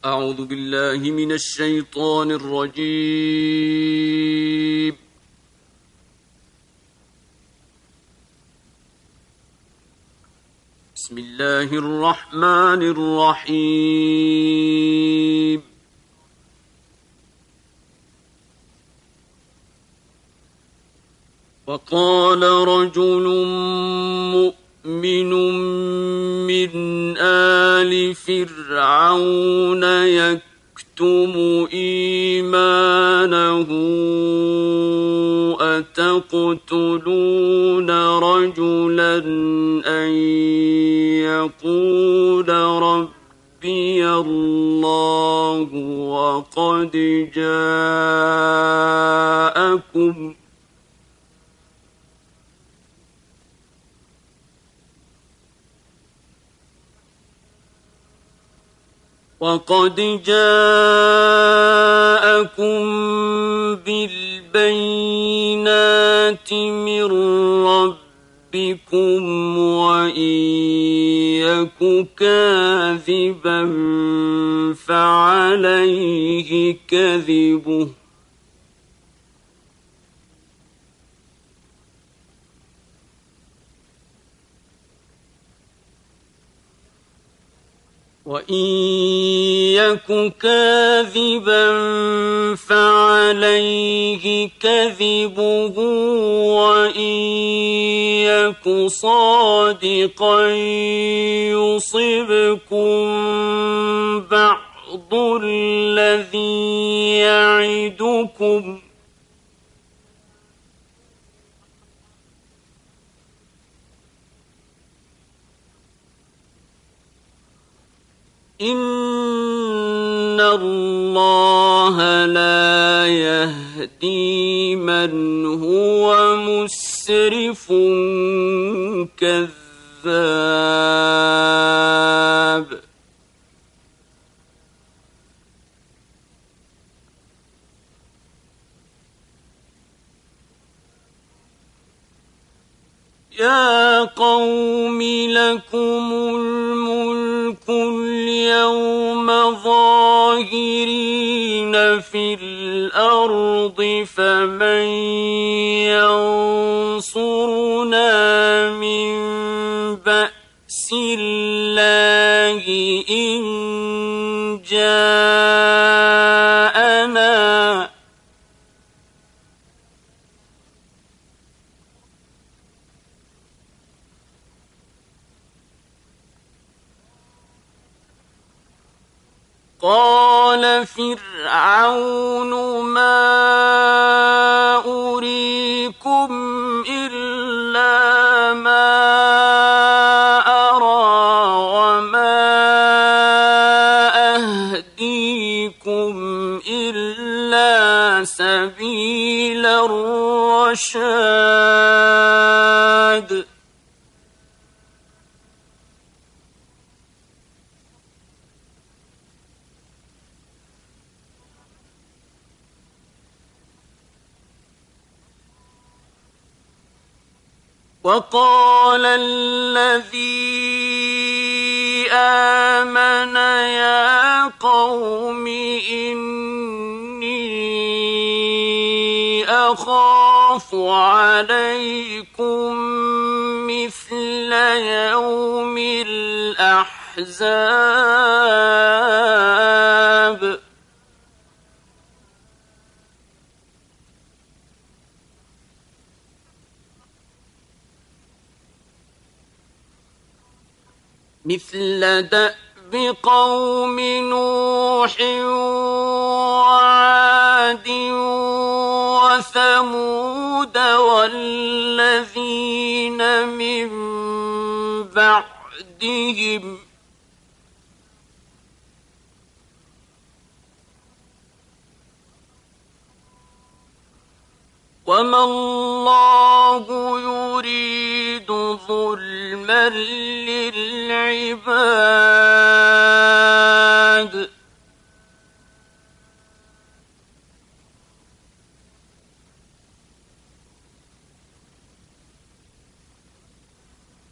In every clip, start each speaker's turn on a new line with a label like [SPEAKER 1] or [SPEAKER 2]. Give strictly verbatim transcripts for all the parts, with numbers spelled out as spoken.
[SPEAKER 1] أعوذ بالله من الشيطان الرجيم. بسم الله الرحمن الرحيم. وقال رجل مؤمن من آل فرعون يكتم إيمانه أتقتلون رجلا أن يقول ربي الله وقد جاءكم وقد جاءكم بالبينات من ربكم وإن يك كاذبا فعليه كذبه وإن يك كاذبا فعليه كذبه وإن يك صادقا يصبكم بعض الذي يعدكم إن الله لا يهدي من هو مسرف كذاب يا قوم لكم الملك اليوم ظاهرين في الأرض فمن ينصرنا من بأس الله إن جاءنا قال فرعون ما أريكم إلا ما أرى وما أهديكم إلا سبيل الرشاد وقال الذي آمن يا قوم إني أخاف عليكم مثل يوم الأحزاب مثل دأب قوم نوح وعاد وثمود والذين من بعدهم وما الله يريد ظلما للعباد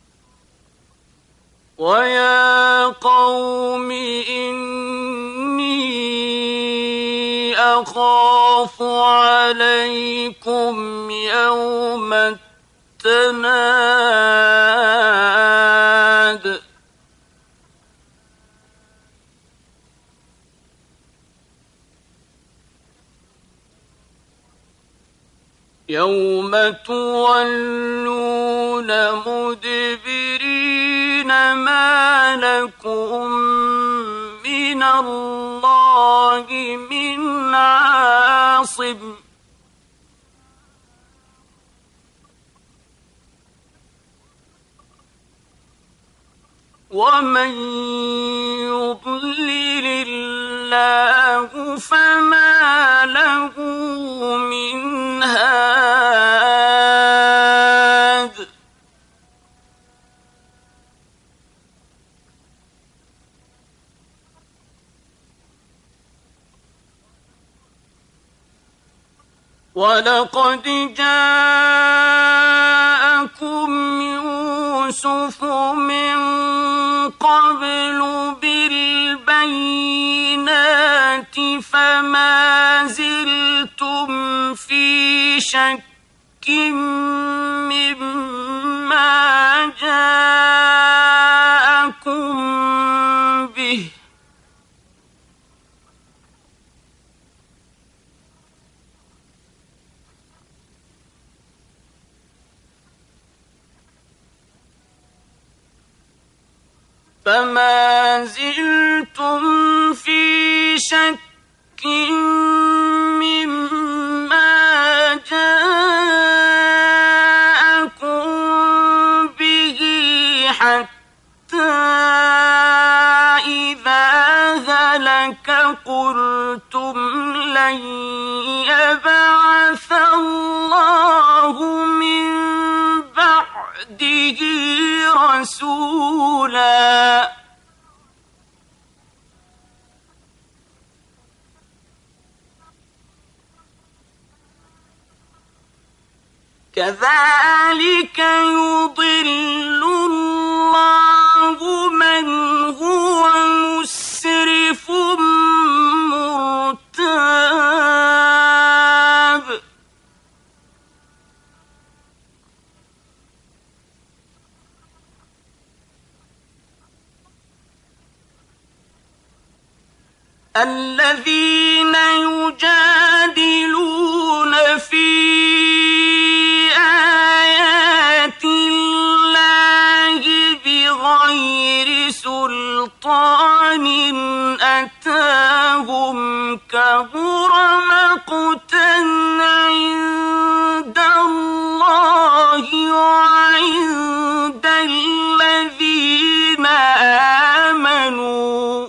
[SPEAKER 1] ويا قوم إني أخاف عليكم يوم التناد يوم تولون مدبرين ما لكم من الله من عاصم ومن يضلل الله فما له من هاد ولقد جاءكم يوسف من قبل بالبينات فما زلتم في شك مما جاءكم به فما زلتم في شك مما جاءكم به حتى إذا هلك قلتم لن يبعث الله من بعده رسولا كذلك يضل الله من هو مسرف مرتاب الذين يجادلون في آيات الله بغير سلطان أتاهم كبر مقتا عند الله وعند الذين آمنوا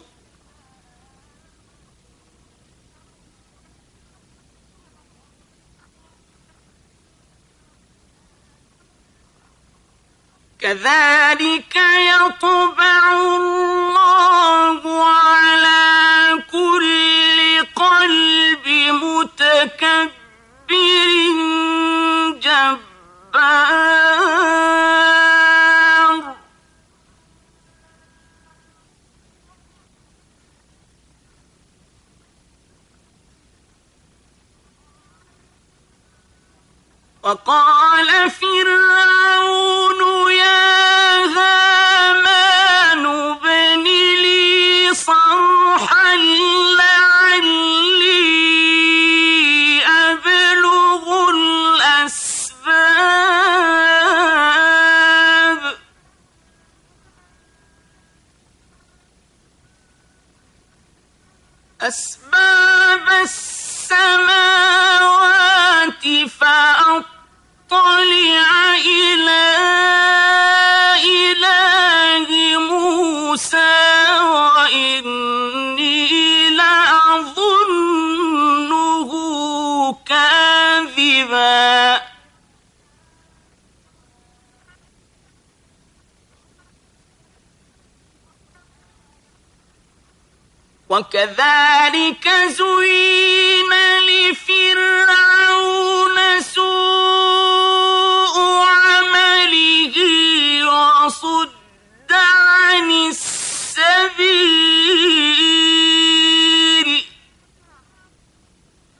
[SPEAKER 1] كذلك يطبع الله على كل قلب متكبر جبار وقال فرعون يا هامان ابن لي صرحا لعلي أبلغ الأسباب أسباب السماوات فأطلع إلى إله موسى وإني لأظنه كاذبا وكذلك زين لفرعون سوء عمله وصد عن السبيل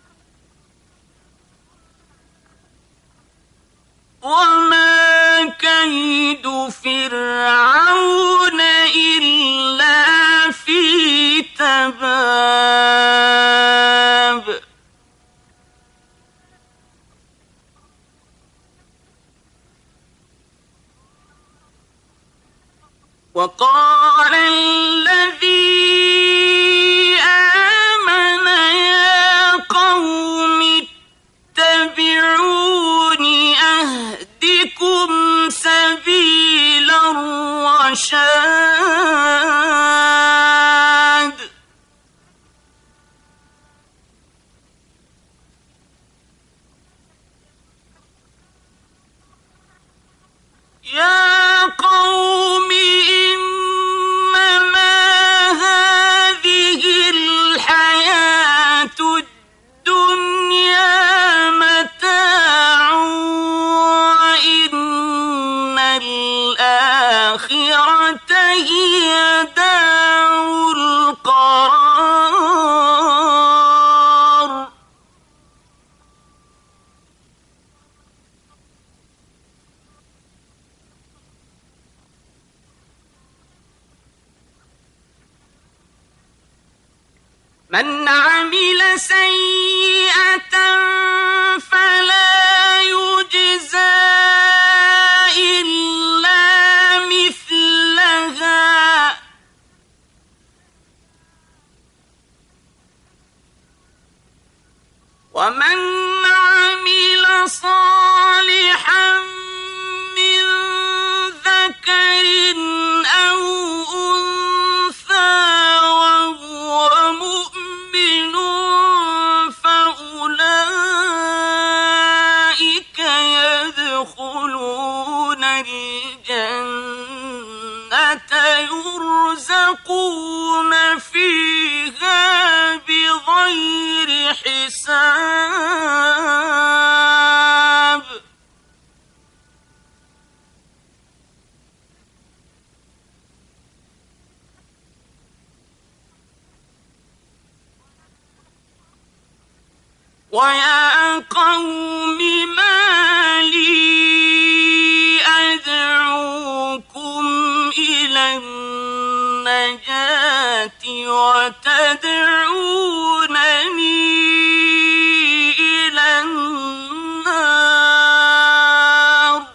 [SPEAKER 1] وقال الذي آمن يا قوم اتبعون أهدكم سبيل الرشاد يا قوم إنما هذه الحياة الدنيا متاع وإن الآخرة هي دار القرار من عمل سيئة فلا يجزى إلا مثلها ومن عمل صالحا من ذكر أو أنثى وهو مؤمن فأولئك يدخلون الجنة يرزقون فيها بغير حساب ويا قوم ما لي أدعوكم إلى النجاة وتدعونني إلى النار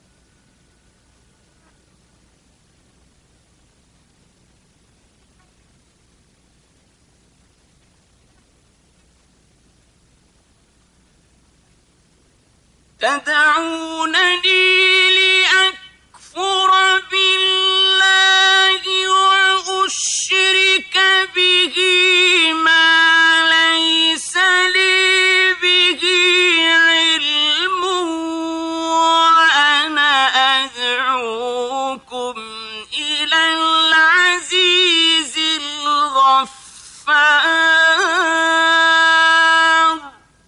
[SPEAKER 1] تدعونني لأكفر بالله وأشرك به ما ليس لي به علم وأنا أدعوكم إلى العزيز الغفار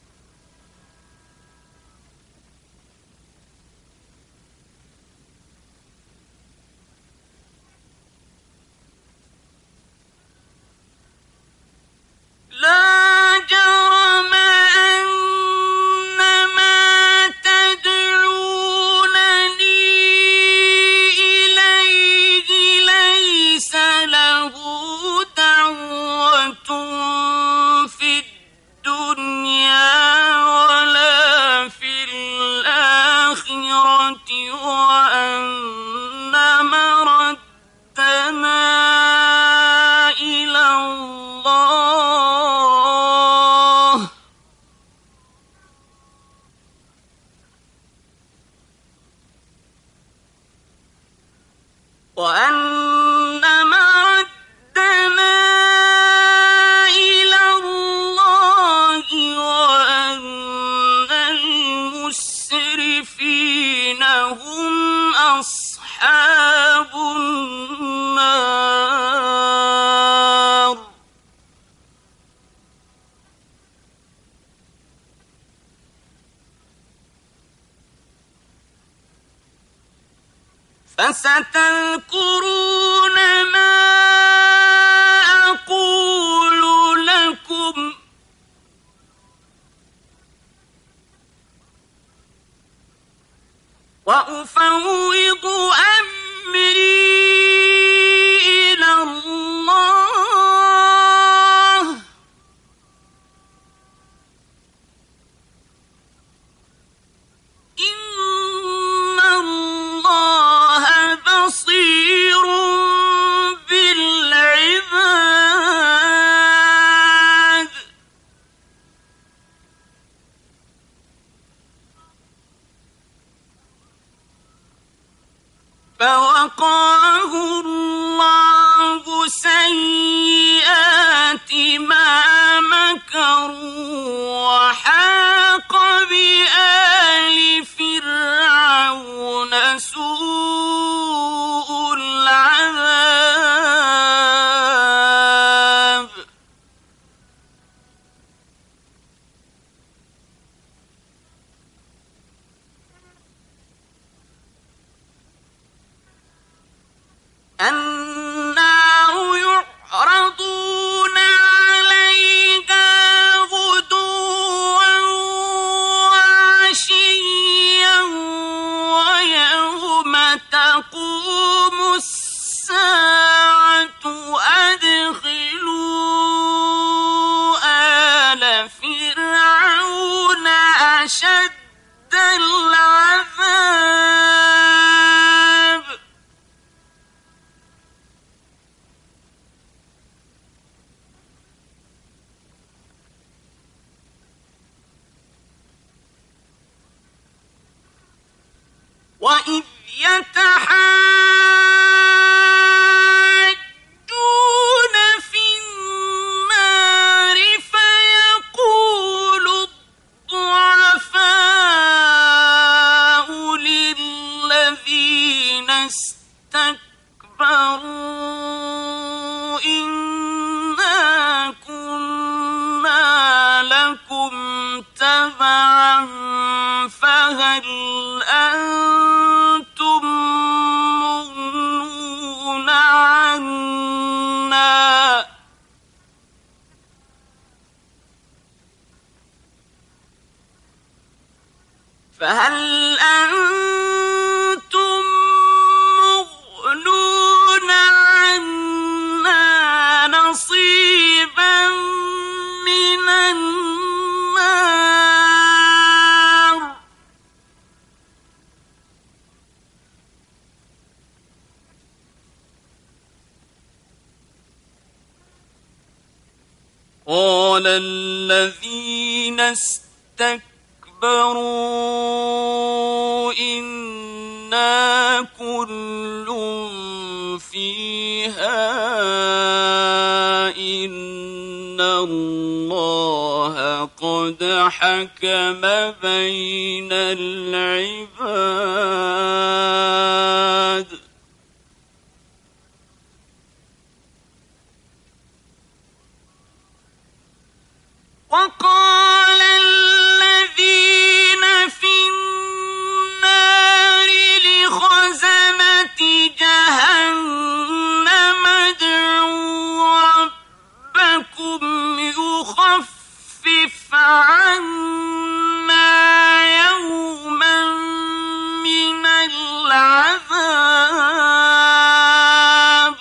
[SPEAKER 1] لا جرم أن ما تدعونني إليه ليس له دعوة في الدنيا ولا في الآخرة وأن مردنا إلى الله وأن مردنا إلى الله وأن المسرفين هم أصحاب النار فستذكرون ما أقول لكم وأفوض أمري إلى الله إن الله بصير وإذ يتحاجون في النار فيقول الضعفاء للذين استكبروا إنا كنا لكم تبعا فهل أنتم مغنون عنا فهل أنتم مغنون عنا نصيبا من النار قال الذين استكبروا إنا كل فيها إن الله قد حكم بين العباد وقال الذين في النار لخزنة جهنم ادعوا ربكم يخفف عنا يوما من العذاب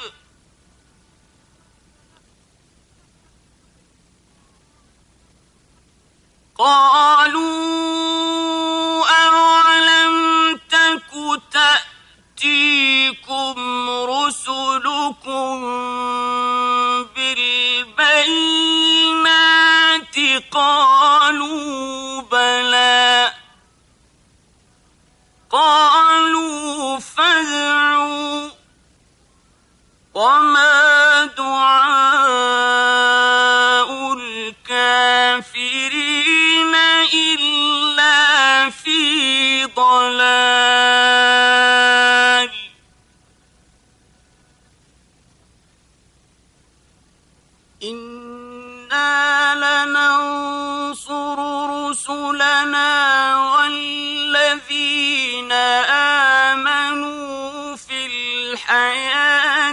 [SPEAKER 1] قالوا أولم تك تأتيكم رسلكم بالبينات قالوا بلى قالوا فادعوا وما دعاء الكافرين إلا في ضلال إنا لننصر رسلنا والذين آمنوا في الحياة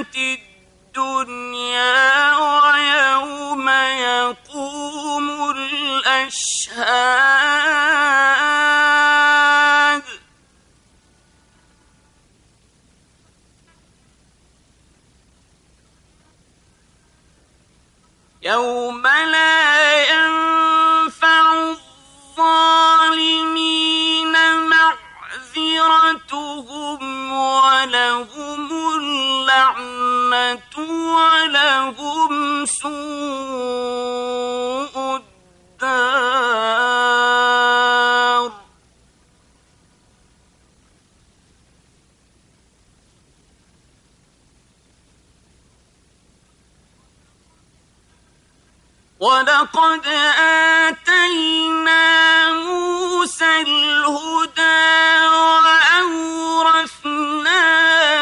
[SPEAKER 1] الدنيا ويوم يقوم الأشهاد يوم لا ينفع الظالمين معذرتهم ولهم اللعنة ولهم سوء الدار ولقد آتينا موسى الهدى وأورثنا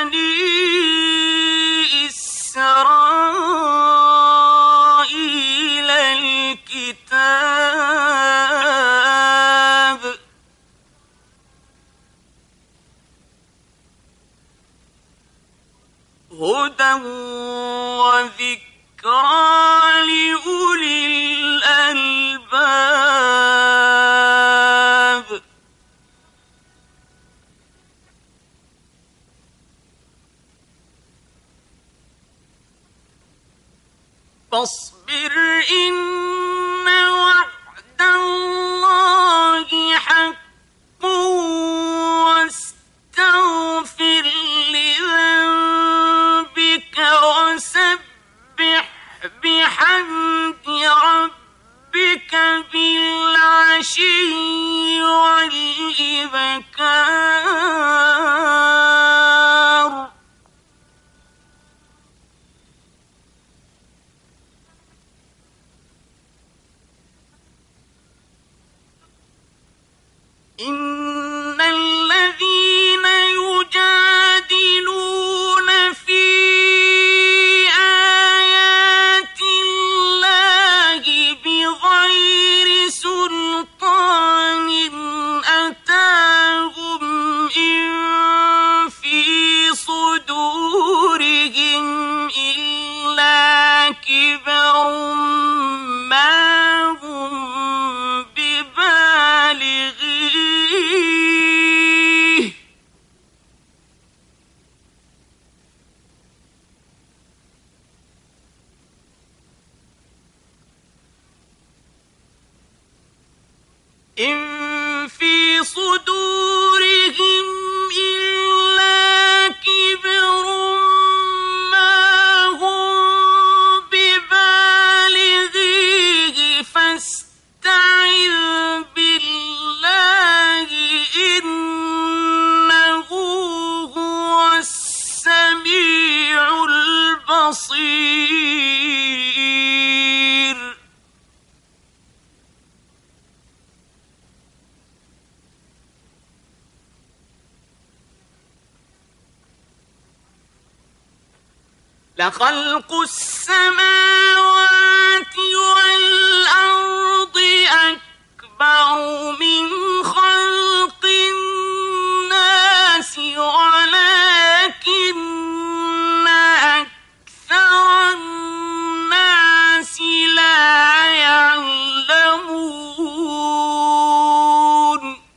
[SPEAKER 1] بني إسرائيل الكتاب هدى وذكرى لأولي الألباب فاصبر إن وعد الله حق واستغفر لذنبك وسبح بحمد ربك بالعشي والإبكار بكار إن الذين يجادلون في آيات الله بغير سلطان أتاهم إن في صدورهم إلا كبر ما هم ببالغيه إن في صدورهم إلا كبر ما هم ببالغيه فاستعذ بالله إنه هو السميع البصير لخلق السماوات والأرض أكبر من خلق الناس ولكن أكثر الناس لا يعلمون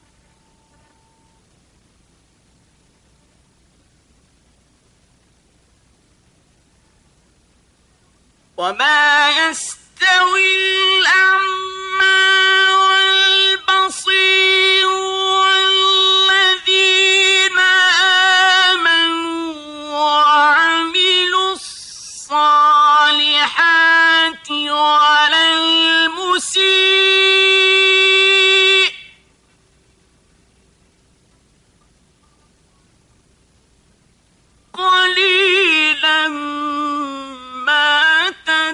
[SPEAKER 1] وما يستوي الأعمى والبصير والذين آمنوا وعملوا الصالحات ولا المسيء قليلا ما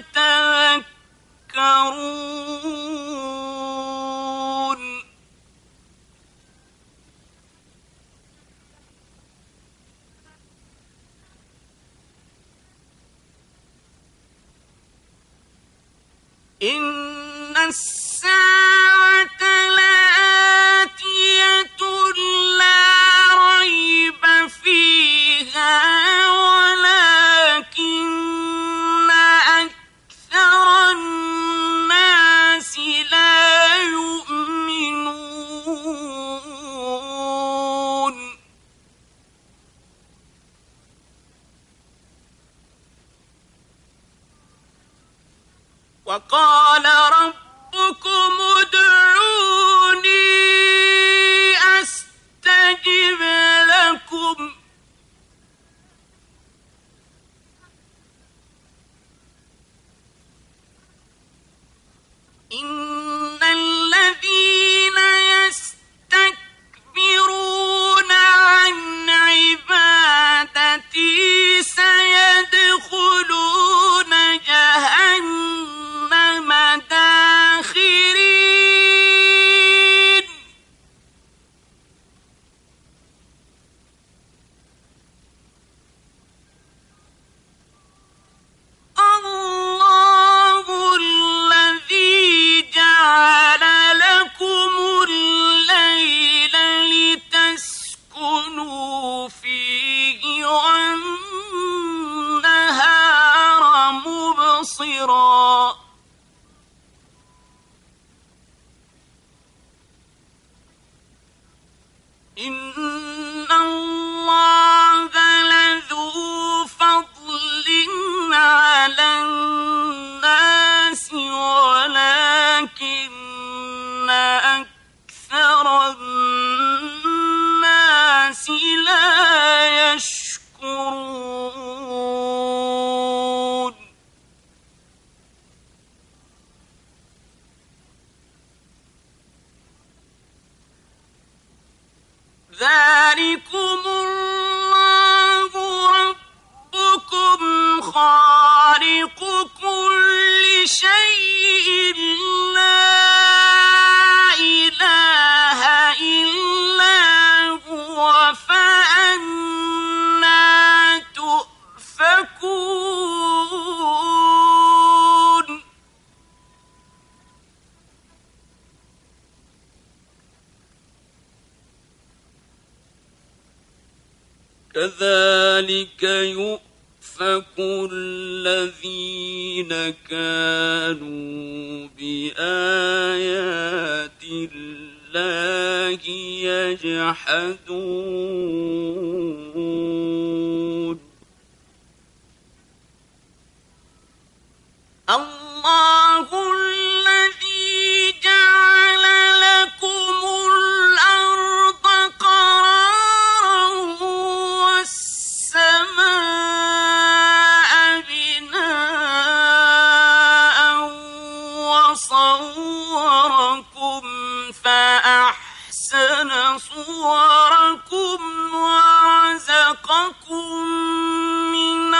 [SPEAKER 1] تتذكرون إن الساعة لآتية لا ريب فيها ولكن أكثر الناس لا يؤمنون وقال ربكم ادعوني أستجب لكم إن الذين يستكبرون عن عبادتي سيدخلون جهنم داخرين الله الذي جعل لكم الليل لتسكنوا فيه والنهار مبصرا إن الله لذو فضل على الناس ولكن أكثر الناس لا يشكرون ذلكم الله ربكم خالق كل شيء لا إله إلا هو فأنى تؤفكون كذلك يؤفك الذين كانوا بآيات الله يجحدون الله الذي جعل لكم الأرض قرارا والسماء بناء وصوركم فأحسن صوركم ورزقكم من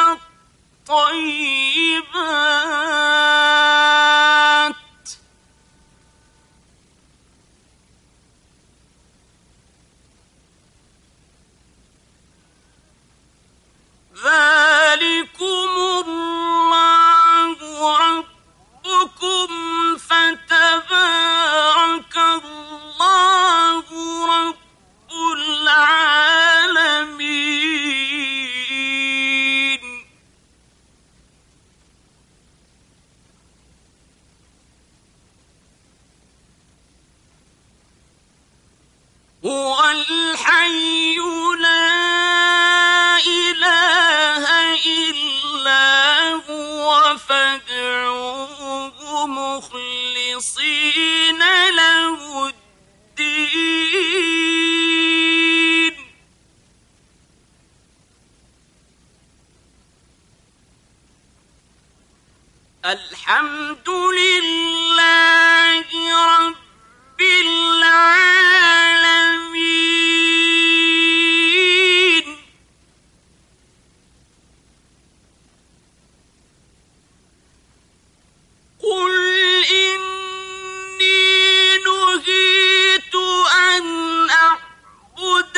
[SPEAKER 1] الطيبات ذلكم الله ربكم فتبارك الله رب العالمين هو الحي لا إله إلا هو فادعوه مخلصين له الدين الحمد لله رب العالمين قل إني نهيت أن أعبد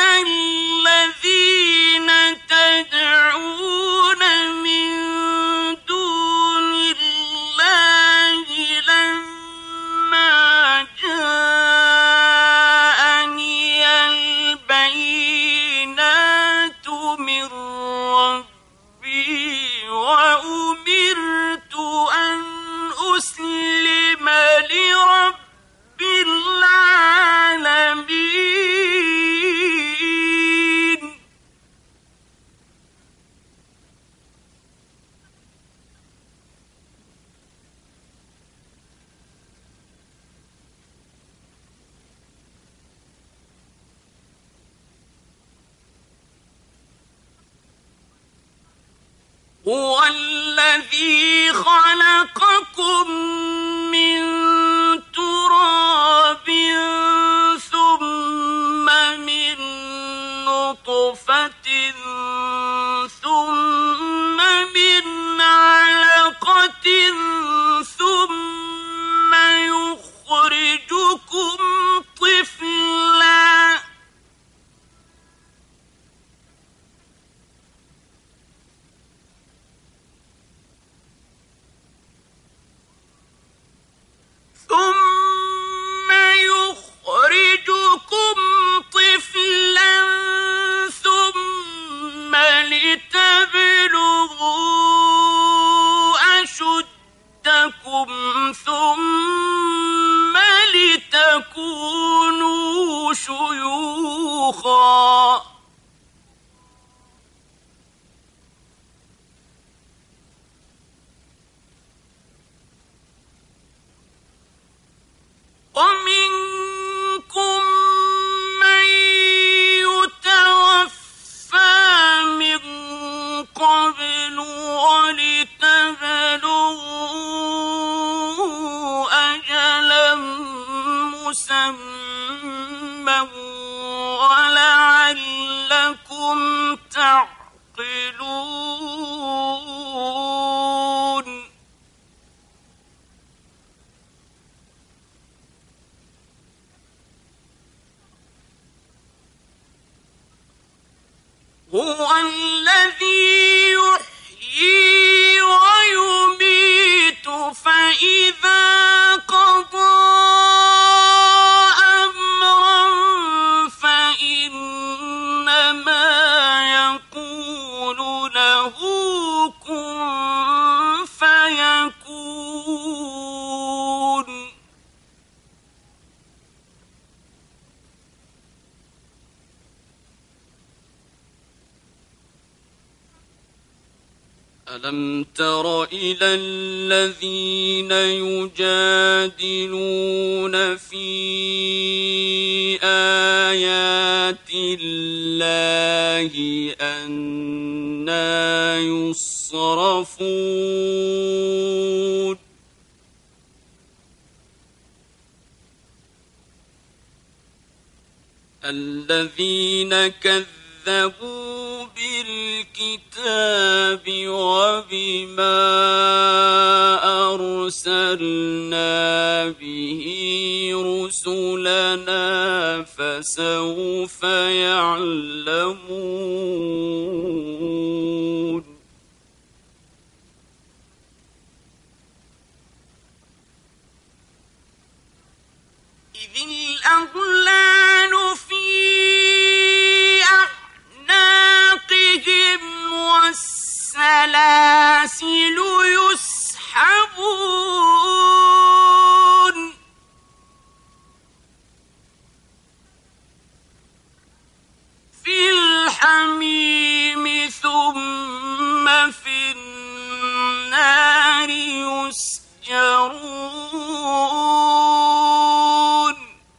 [SPEAKER 1] الذين تدعون من دون الله لما جاءني البينات من ربي وأمرت أن أسلم لرب العالمين هو الذي خلقكم من تراب ثم من نطفة ثم من علقة ثم يخرجكم طفلا ثم يخرجكم طفلا ثم لتبلغوا أشدكم ثم لتكونوا شيوخا ومنكم من يتوفى من قبل ولتبلغوا أجلا مسمى ولعلكم هو الذي يحيي ويميت فإذا قضى أمرا فإنما يقول له كن فيكون. ألم تر إلى الذين يجادلون في آيات الله أنى يصرفون الذين كذبوا بالكتاب وبما أرسلنا به رسلنا فسوف يعلمون. إذ الأغلال في أعناقهم والسلاسل يسحبون في الحميم ثم في النار يسجرون.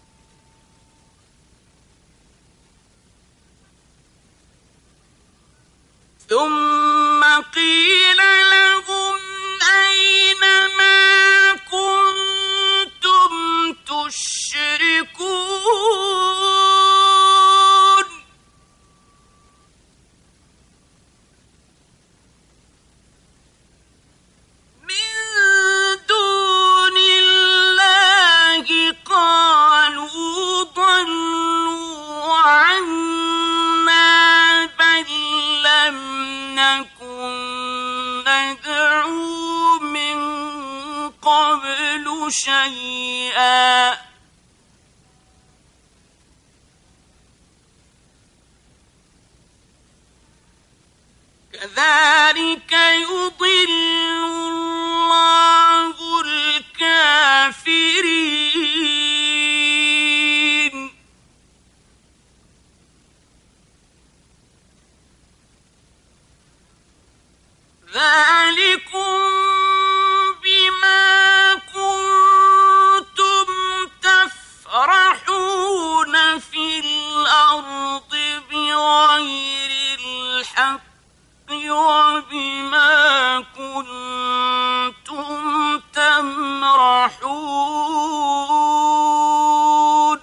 [SPEAKER 1] ثم قيل لهم أين ما كنتم تشركون من دون الله قالوا ضلوا عنا بل لم نكن ندعو من قبل شيئا كذلك يضل الله الكافرين. ذلكم بما كنتم تفرحون في الأرض بغير الحق وبما كنتم تمرحون.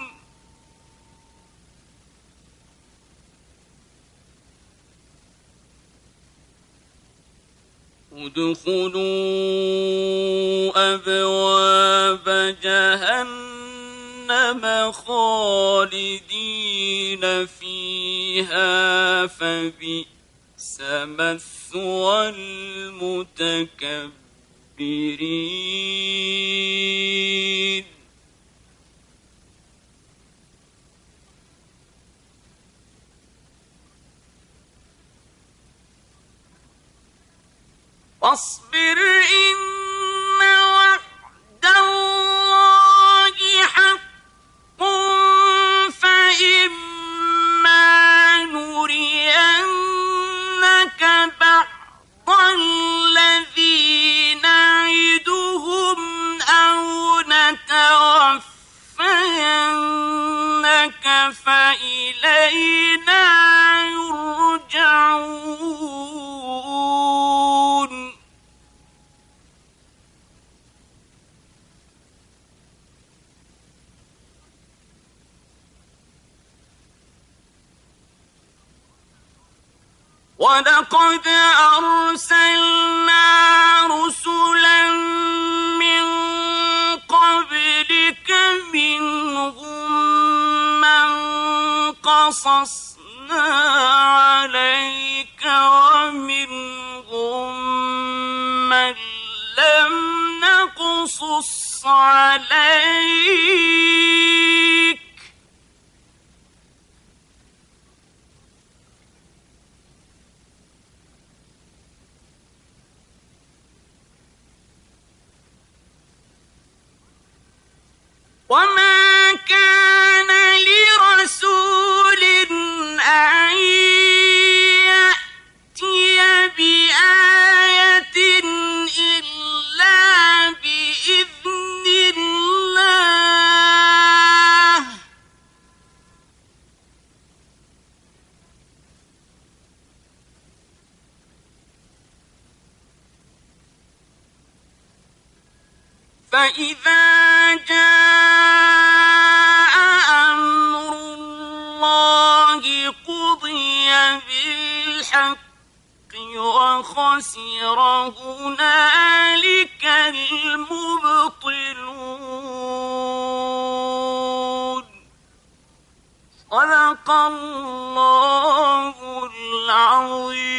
[SPEAKER 1] ادخلوا أبواب جهنم خالدين فيها فبئس مثوى المتكبرين. واصبر إن وعد الله حق فإما نرينك بعض الذي نعدهم أو نتوفينك فإلينا يرجعون. ولقد أرسلنا رسلا من قبلك منهم من قصصنا عليك من لم نقصص عليك وما كان لرسول أن يأتي بآية إلا بإذن الله فإذا جاء أمر الله قضي بالحق وخسر هنالك المبطلون صدق الله العظيم.